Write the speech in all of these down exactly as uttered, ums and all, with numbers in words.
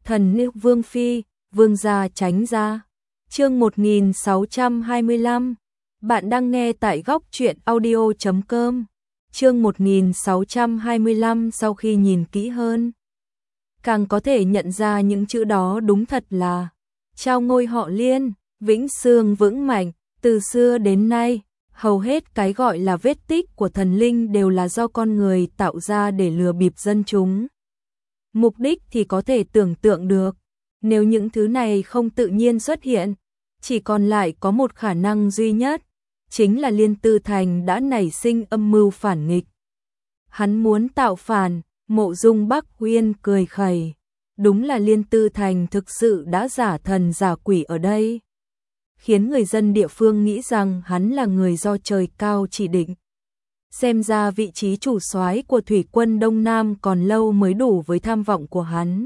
Thần nữ Vương Phi, Vương gia tránh ra. Chương một nghìn sáu trăm hai mươi lăm. Bạn đang nghe tại góc truyện audio chấm com. Chương một nghìn sáu trăm hai mươi lăm. Sau khi nhìn kỹ hơn, càng có thể nhận ra những chữ đó đúng thật là trao ngôi họ Liên, vĩnh sương vững mạnh. Từ xưa đến nay, hầu hết cái gọi là vết tích của thần linh đều là do con người tạo ra để lừa bịp dân chúng. Mục đích thì có thể tưởng tượng được, nếu những thứ này không tự nhiên xuất hiện, chỉ còn lại có một khả năng duy nhất, chính là Liên Tư Thành đã nảy sinh âm mưu phản nghịch. Hắn muốn tạo phản. Mộ Dung Bắc Uyên cười khẩy, đúng là Liên Tư Thành thực sự đã giả thần giả quỷ ở đây, khiến người dân địa phương nghĩ rằng hắn là người do trời cao chỉ định. Xem ra vị trí chủ soái của thủy quân Đông Nam còn lâu mới đủ với tham vọng của hắn.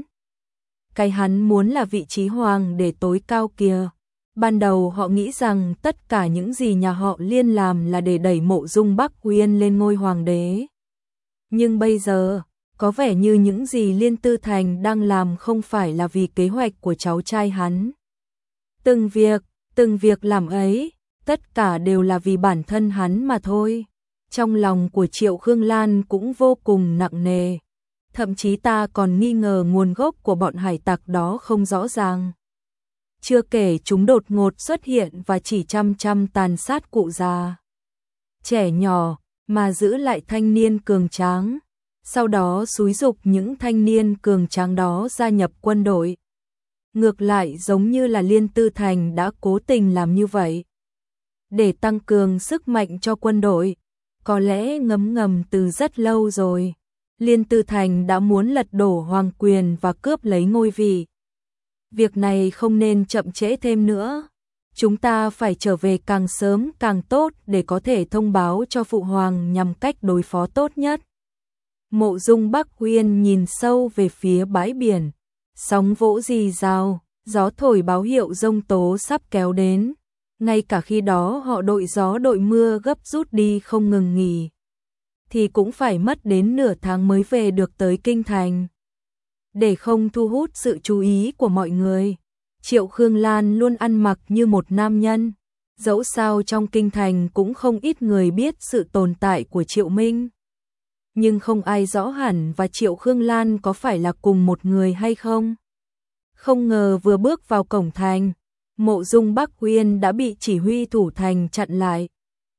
Cái hắn muốn là vị trí hoàng đế tối cao kia. Ban đầu họ nghĩ rằng tất cả những gì nhà họ Liên làm là để đẩy Mộ Dung Bắc Uyên lên ngôi hoàng đế. Nhưng bây giờ, có vẻ như những gì Liên Tư Thành đang làm không phải là vì kế hoạch của cháu trai hắn. Từng việc, từng việc làm ấy, tất cả đều là vì bản thân hắn mà thôi. Trong lòng của Triệu Khương Lan cũng vô cùng nặng nề. Thậm chí ta còn nghi ngờ nguồn gốc của bọn hải tặc đó không rõ ràng. Chưa kể chúng đột ngột xuất hiện và chỉ chăm chăm tàn sát cụ già, trẻ nhỏ, mà giữ lại thanh niên cường tráng. Sau đó xúi giục những thanh niên cường tráng đó gia nhập quân đội. Ngược lại giống như là Liên Tư Thành đã cố tình làm như vậy, để tăng cường sức mạnh cho quân đội. Có lẽ ngấm ngầm từ rất lâu rồi, Liên Tư Thành đã muốn lật đổ hoàng quyền và cướp lấy ngôi vị. Việc này không nên chậm trễ thêm nữa. Chúng ta phải trở về càng sớm càng tốt để có thể thông báo cho Phụ Hoàng nhằm cách đối phó tốt nhất. Mộ Dung Bắc Uyên nhìn sâu về phía bãi biển. Sóng vỗ rì rào, gió thổi báo hiệu giông tố sắp kéo đến. Ngay cả khi đó họ đội gió đội mưa gấp rút đi không ngừng nghỉ, thì cũng phải mất đến nửa tháng mới về được tới Kinh Thành. Để không thu hút sự chú ý của mọi người, Triệu Khương Lan luôn ăn mặc như một nam nhân. Dẫu sao trong Kinh Thành cũng không ít người biết sự tồn tại của Triệu Minh, nhưng không ai rõ hẳn và Triệu Khương Lan có phải là cùng một người hay không. Không ngờ vừa bước vào cổng thành, Mộ Dung Bắc Uyên đã bị chỉ huy thủ thành chặn lại.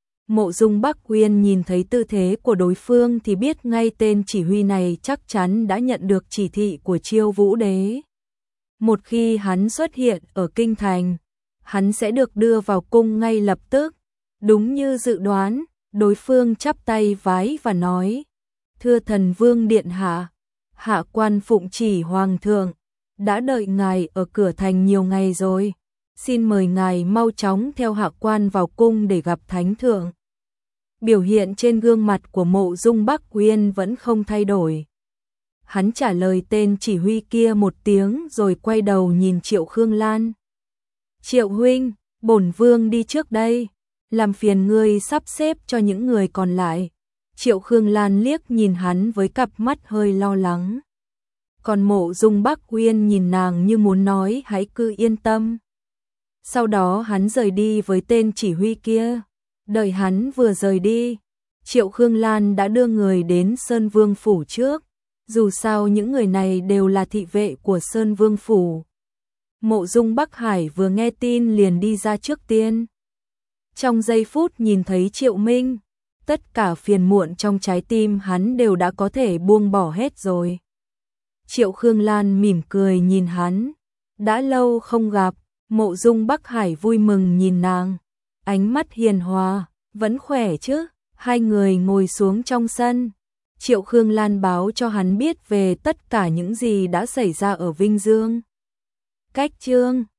Mộ Dung Bắc Uyên nhìn thấy tư thế của đối phương thì biết ngay tên chỉ huy này chắc chắn đã nhận được chỉ thị của Chiêu Vũ Đế. Một khi hắn xuất hiện ở Kinh Thành, hắn sẽ được đưa vào cung ngay lập tức. Đúng như dự đoán, đối phương chắp tay vái và nói: "Thưa Thần Vương điện hạ, hạ quan phụng chỉ Hoàng thượng, đã đợi ngài ở cửa thành nhiều ngày rồi. Xin mời ngài mau chóng theo hạ quan vào cung để gặp Thánh thượng." Biểu hiện trên gương mặt của Mộ Dung Bắc Uyên vẫn không thay đổi. Hắn trả lời tên chỉ huy kia một tiếng rồi quay đầu nhìn Triệu Khương Lan. "Triệu huynh, bổn vương đi trước đây, làm phiền ngươi sắp xếp cho những người còn lại." Triệu Khương Lan liếc nhìn hắn với cặp mắt hơi lo lắng. Còn Mộ Dung Bắc Uyên nhìn nàng như muốn nói hãy cứ yên tâm. Sau đó hắn rời đi với tên chỉ huy kia. Đợi hắn vừa rời đi, Triệu Khương Lan đã đưa người đến Sơn Vương Phủ trước. Dù sao những người này đều là thị vệ của Sơn Vương Phủ. Mộ Dung Bắc Hải vừa nghe tin liền đi ra trước tiên. Trong giây phút nhìn thấy Triệu Minh, tất cả phiền muộn trong trái tim hắn đều đã có thể buông bỏ hết rồi. Triệu Khương Lan mỉm cười nhìn hắn. Đã lâu không gặp. Mộ Dung Bắc Hải vui mừng nhìn nàng, ánh mắt hiền hòa. "Vẫn khỏe chứ?" Hai người ngồi xuống trong sân. Triệu Khương Lan báo cho hắn biết về tất cả những gì đã xảy ra ở Vinh Dương. Cách chương